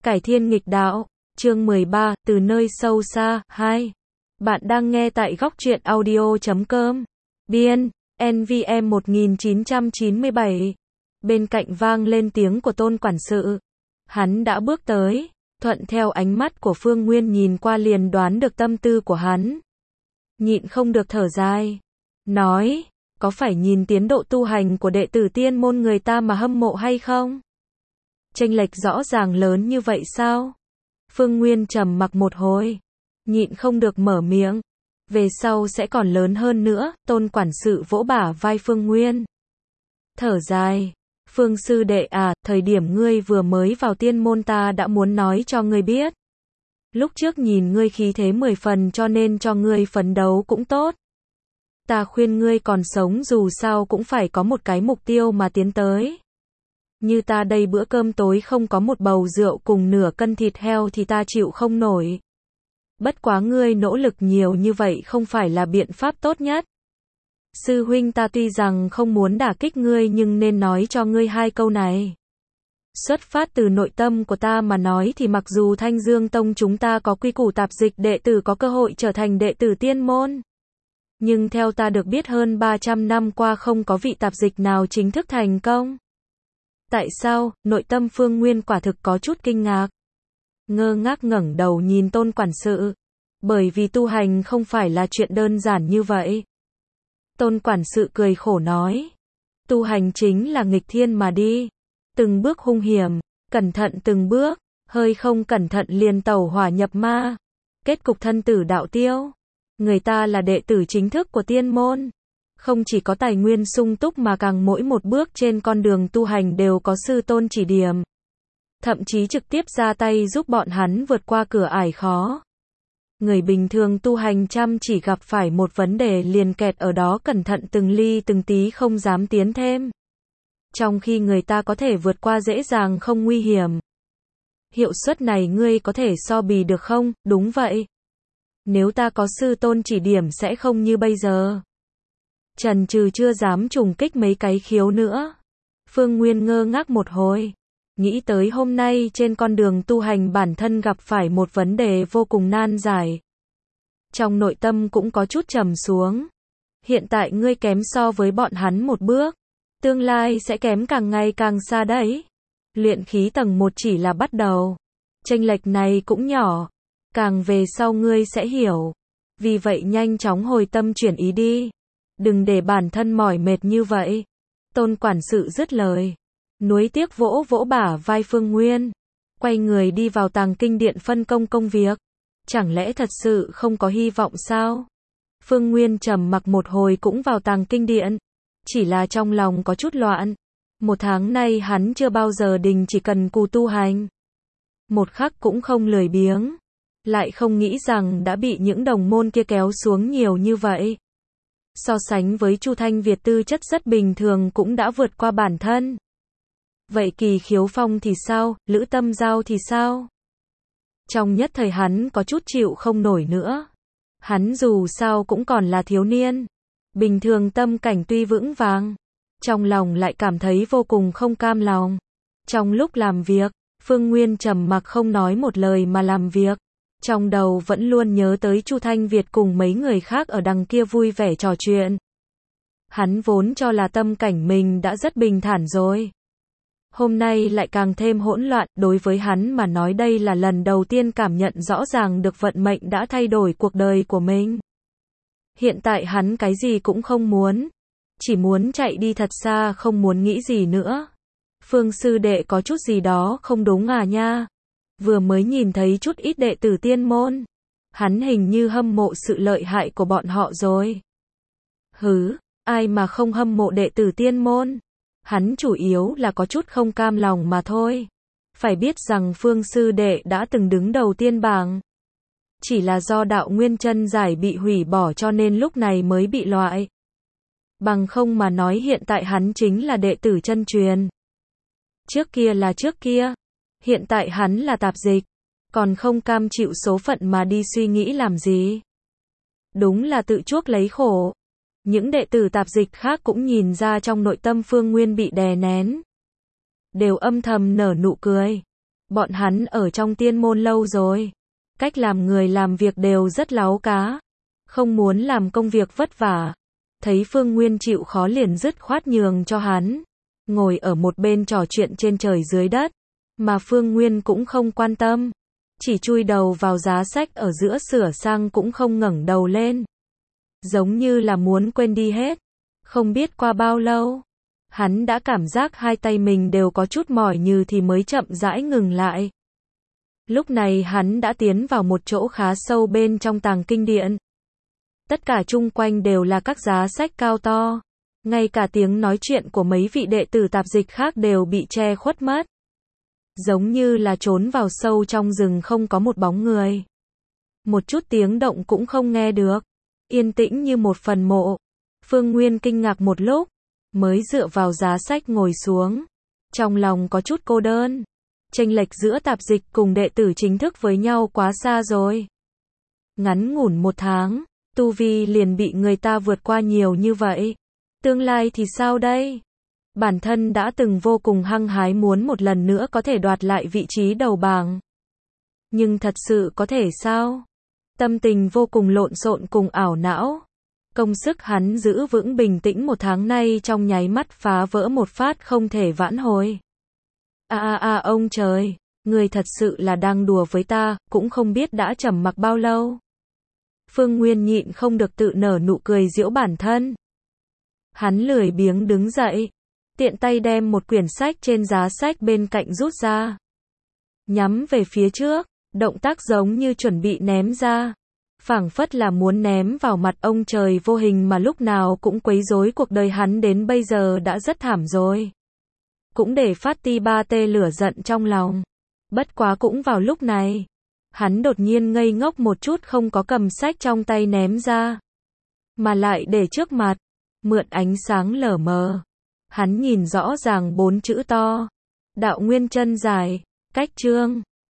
Cải thiên nghịch đạo, chương 13, từ nơi sâu xa, 2. Bạn đang nghe tại góc truyện audio.com. Biên, NVM 1997. Bên cạnh vang lên tiếng của Tôn quản sự. Hắn đã bước tới, thuận theo ánh mắt của Phương Nguyên nhìn qua liền đoán được tâm tư của hắn. Nhịn không được thở dài. Nói, có phải nhìn tiến độ tu hành của đệ tử tiên môn người ta mà hâm mộ hay không? Chênh lệch rõ ràng lớn như vậy sao? Phương Nguyên trầm mặc một hồi, nhịn không được mở miệng. Về sau sẽ còn lớn hơn nữa, Tôn quản sự vỗ bả vai Phương Nguyên. Thở dài, Phương sư đệ à, thời điểm ngươi vừa mới vào tiên môn ta đã muốn nói cho ngươi biết. Lúc trước nhìn ngươi khí thế 10 phần cho nên cho ngươi phấn đấu cũng tốt. Ta khuyên ngươi còn sống dù sao cũng phải có một cái mục tiêu mà tiến tới. Như ta đây bữa cơm tối không có một bầu rượu cùng nửa cân thịt heo thì ta chịu không nổi. Bất quá ngươi nỗ lực nhiều như vậy không phải là biện pháp tốt nhất. Sư huynh ta tuy rằng không muốn đả kích ngươi nhưng nên nói cho ngươi hai câu này. Xuất phát từ nội tâm của ta mà nói thì mặc dù Thanh Dương Tông chúng ta có quy củ tạp dịch đệ tử có cơ hội trở thành đệ tử tiên môn. Nhưng theo ta được biết hơn 300 năm qua không có vị tạp dịch nào chính thức thành công. Tại sao? Nội tâm Phương Nguyên quả thực có chút kinh ngạc. Ngơ ngác ngẩng đầu nhìn Tôn quản sự. Bởi vì tu hành không phải là chuyện đơn giản như vậy. Tôn quản sự cười khổ nói. Tu hành chính là nghịch thiên mà đi. Từng bước hung hiểm, cẩn thận từng bước, hơi không cẩn thận liền tẩu hỏa nhập ma. Kết cục thân tử đạo tiêu. Người ta là đệ tử chính thức của tiên môn. Không chỉ có tài nguyên sung túc mà càng mỗi một bước trên con đường tu hành đều có sư tôn chỉ điểm. Thậm chí trực tiếp ra tay giúp bọn hắn vượt qua cửa ải khó. Người bình thường tu hành chăm chỉ gặp phải một vấn đề liền kẹt ở đó cẩn thận từng ly từng tí không dám tiến thêm. Trong khi người ta có thể vượt qua dễ dàng không nguy hiểm. Hiệu suất này ngươi có thể so bì được không? Đúng vậy. Nếu ta có sư tôn chỉ điểm sẽ không như bây giờ. Trần trừ chưa dám trùng kích mấy cái khiếu nữa. Phương Nguyên ngơ ngác một hồi. Nghĩ tới hôm nay trên con đường tu hành bản thân gặp phải một vấn đề vô cùng nan giải. Trong nội tâm cũng có chút trầm xuống. Hiện tại ngươi kém so với bọn hắn một bước. Tương lai sẽ kém càng ngày càng xa đấy. Luyện khí tầng 1 chỉ là bắt đầu. Chênh lệch này cũng nhỏ. Càng về sau ngươi sẽ hiểu. Vì vậy nhanh chóng hồi tâm chuyển ý đi. Đừng để bản thân mỏi mệt như vậy. Tôn quản sự dứt lời. Nuối tiếc vỗ vỗ bả vai Phương Nguyên. Quay người đi vào tàng kinh điện phân công công việc. Chẳng lẽ thật sự không có hy vọng sao? Phương Nguyên trầm mặc một hồi cũng vào tàng kinh điện. Chỉ là trong lòng có chút loạn. Một tháng nay hắn chưa bao giờ đình chỉ cần cù tu hành. Một khắc cũng không lười biếng. Lại không nghĩ rằng đã bị những đồng môn kia kéo xuống nhiều như vậy. So sánh với Chu Thanh Việt tư chất rất bình thường cũng đã vượt qua bản thân. Vậy Kỳ Khiếu Phong thì sao? Lữ Tâm Giao thì sao? Trong nhất thời hắn có chút chịu không nổi nữa. Hắn dù sao cũng còn là thiếu niên. Bình thường tâm cảnh tuy vững vàng. Trong lòng lại cảm thấy vô cùng không cam lòng. Trong lúc làm việc, Phương Nguyên trầm mặc không nói một lời mà làm việc. Trong đầu vẫn luôn nhớ tới Chu Thanh Việt cùng mấy người khác ở đằng kia vui vẻ trò chuyện. Hắn vốn cho là tâm cảnh mình đã rất bình thản rồi. Hôm nay lại càng thêm hỗn loạn, đối với hắn mà nói đây là lần đầu tiên cảm nhận rõ ràng được vận mệnh đã thay đổi cuộc đời của mình. Hiện tại hắn cái gì cũng không muốn. Chỉ muốn chạy đi thật xa không muốn nghĩ gì nữa. Phương sư đệ có chút gì đó không đúng à nha. Vừa mới nhìn thấy chút ít đệ tử tiên môn. Hắn hình như hâm mộ sự lợi hại của bọn họ rồi. Hứ, ai mà không hâm mộ đệ tử tiên môn. Hắn chủ yếu là có chút không cam lòng mà thôi. Phải biết rằng Phương sư đệ đã từng đứng đầu tiên bảng. Chỉ là do đạo nguyên chân giải bị hủy bỏ cho nên lúc này mới bị loại. Bằng không mà nói hiện tại hắn chính là đệ tử chân truyền. Trước kia là trước kia. Hiện tại hắn là tạp dịch. Còn không cam chịu số phận mà đi suy nghĩ làm gì. Đúng là tự chuốc lấy khổ. Những đệ tử tạp dịch khác cũng nhìn ra trong nội tâm Phương Nguyên bị đè nén. Đều âm thầm nở nụ cười. Bọn hắn ở trong tiên môn lâu rồi. Cách làm người làm việc đều rất láu cá. Không muốn làm công việc vất vả. Thấy Phương Nguyên chịu khó liền dứt khoát nhường cho hắn. Ngồi ở một bên trò chuyện trên trời dưới đất. Mà Phương Nguyên cũng không quan tâm. Chỉ chui đầu vào giá sách ở giữa sửa sang cũng không ngẩng đầu lên. Giống như là muốn quên đi hết. Không biết qua bao lâu. Hắn đã cảm giác hai tay mình đều có chút mỏi như thì mới chậm rãi ngừng lại. Lúc này hắn đã tiến vào một chỗ khá sâu bên trong tàng kinh điện. Tất cả chung quanh đều là các giá sách cao to. Ngay cả tiếng nói chuyện của mấy vị đệ tử tạp dịch khác đều bị che khuất mất. Giống như là trốn vào sâu trong rừng không có một bóng người. Một chút tiếng động cũng không nghe được. Yên tĩnh như một phần mộ. Phương Nguyên kinh ngạc một lúc. Mới dựa vào giá sách ngồi xuống. Trong lòng có chút cô đơn. Chênh lệch giữa tạp dịch cùng đệ tử chính thức với nhau quá xa rồi. Ngắn ngủn 1 tháng. Tu vi liền bị người ta vượt qua nhiều như vậy. Tương lai thì sao đây? Bản thân đã từng vô cùng hăng hái muốn một lần nữa có thể đoạt lại vị trí đầu bảng. Nhưng thật sự có thể sao? Tâm tình vô cùng lộn xộn cùng ảo não. Công sức hắn giữ vững bình tĩnh 1 tháng nay trong nháy mắt phá vỡ một phát không thể vãn hồi. Ông trời, người thật sự là đang đùa với ta, cũng không biết đã trầm mặc bao lâu. Phương Nguyên nhịn không được tự nở nụ cười giễu bản thân. Hắn lười biếng đứng dậy, tiện tay đem một quyển sách trên giá sách bên cạnh rút ra. Nhắm về phía trước, động tác giống như chuẩn bị ném ra. Phảng phất là muốn ném vào mặt ông trời vô hình mà lúc nào cũng quấy rối cuộc đời hắn đến bây giờ đã rất thảm rồi. Cũng để phát ti ba tê lửa giận trong lòng. Bất quá cũng vào lúc này. Hắn đột nhiên ngây ngốc một chút không có cầm sách trong tay ném ra. Mà lại để trước mặt. Mượn ánh sáng lờ mờ. Hắn nhìn rõ ràng 4 chữ to. Đạo Nguyên Chân Giải. Cách chương.